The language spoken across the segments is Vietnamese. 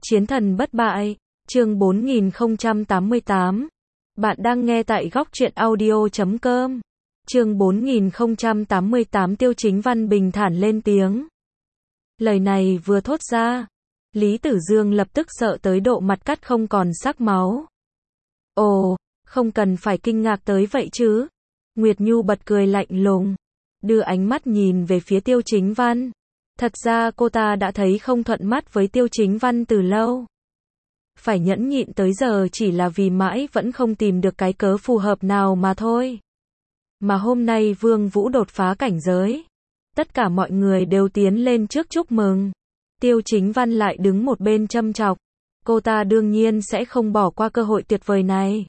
Chiến thần bất bại, chương 4088. Bạn đang nghe tại góc truyện audio.com. Chương 4088 Tiêu Chính Văn bình thản lên tiếng. Lời này vừa thốt ra, Lý Tử Dương lập tức sợ tới độ mặt cắt không còn sắc máu. Ồ, không cần phải kinh ngạc tới vậy chứ. Nguyệt Nhu bật cười lạnh lùng, đưa ánh mắt nhìn về phía Tiêu Chính Văn. Thật ra cô ta đã thấy không thuận mắt với Tiêu Chính Văn từ lâu. Phải nhẫn nhịn tới giờ chỉ là vì mãi vẫn không tìm được cái cớ phù hợp nào mà thôi. Mà hôm nay Vương Vũ đột phá cảnh giới. Tất cả mọi người đều tiến lên trước chúc mừng. Tiêu Chính Văn lại đứng một bên châm chọc. Cô ta đương nhiên sẽ không bỏ qua cơ hội tuyệt vời này.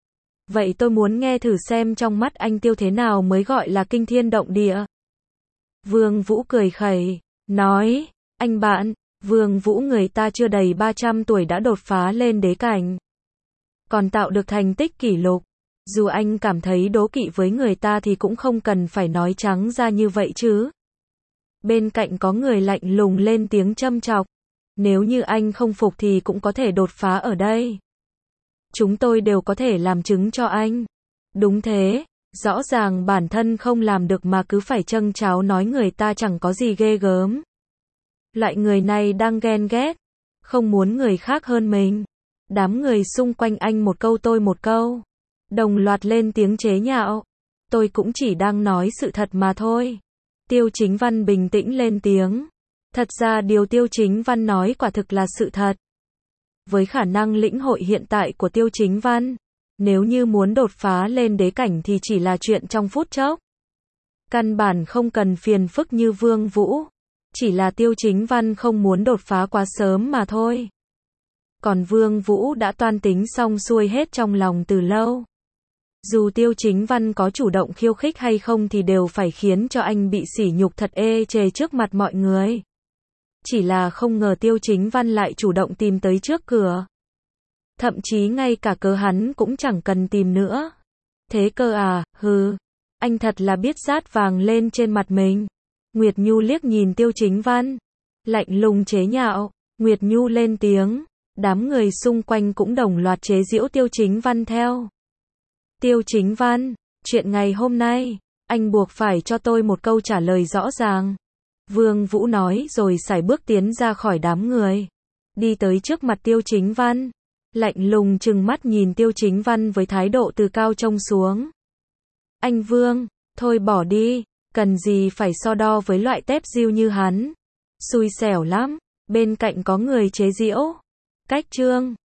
Vậy tôi muốn nghe thử xem trong mắt anh Tiêu thế nào mới gọi là kinh thiên động địa. Vương Vũ cười khẩy, nói, anh bạn, Vương Vũ người ta chưa đầy 300 tuổi đã đột phá lên đế cảnh. Còn tạo được thành tích kỷ lục. Dù anh cảm thấy đố kỵ với người ta thì cũng không cần phải nói trắng ra như vậy chứ. Bên cạnh có người lạnh lùng lên tiếng châm chọc. Nếu như anh không phục thì cũng có thể đột phá ở đây. Chúng tôi đều có thể làm chứng cho anh. Đúng thế, rõ ràng bản thân không làm được mà cứ phải trâng tráo nói người ta chẳng có gì ghê gớm. Loại người này đang ghen ghét, không muốn người khác hơn mình. Đám người xung quanh anh một câu tôi một câu, đồng loạt lên tiếng chế nhạo. Tôi cũng chỉ đang nói sự thật mà thôi. Tiêu Chính Văn bình tĩnh lên tiếng. Thật ra điều Tiêu Chính Văn nói quả thực là sự thật. Với khả năng lĩnh hội hiện tại của Tiêu Chính Văn, nếu như muốn đột phá lên đế cảnh thì chỉ là chuyện trong phút chốc. Căn bản không cần phiền phức như Vương Vũ. Chỉ là Tiêu Chính Văn không muốn đột phá quá sớm mà thôi. Còn Vương Vũ đã toan tính xong xuôi hết trong lòng từ lâu. Dù Tiêu Chính Văn có chủ động khiêu khích hay không thì đều phải khiến cho anh bị sỉ nhục thật ê chề trước mặt mọi người. Chỉ là không ngờ Tiêu Chính Văn lại chủ động tìm tới trước cửa. Thậm chí ngay cả cớ hắn cũng chẳng cần tìm nữa. Thế cơ à, hừ. Anh thật là biết dát vàng lên trên mặt mình. Nguyệt Nhu liếc nhìn Tiêu Chính Văn, lạnh lùng chế nhạo. Nguyệt Nhu lên tiếng, đám người xung quanh cũng đồng loạt chế giễu Tiêu Chính Văn theo. Tiêu Chính Văn, chuyện ngày hôm nay, anh buộc phải cho tôi một câu trả lời rõ ràng. Vương Vũ nói rồi sải bước tiến ra khỏi đám người, đi tới trước mặt Tiêu Chính Văn, lạnh lùng trừng mắt nhìn Tiêu Chính Văn với thái độ từ cao trông xuống. Anh Vương, thôi bỏ đi. Cần gì phải so đo với loại tép diêu như hắn. Xui xẻo lắm. Bên cạnh có người chế giễu. Cách trương.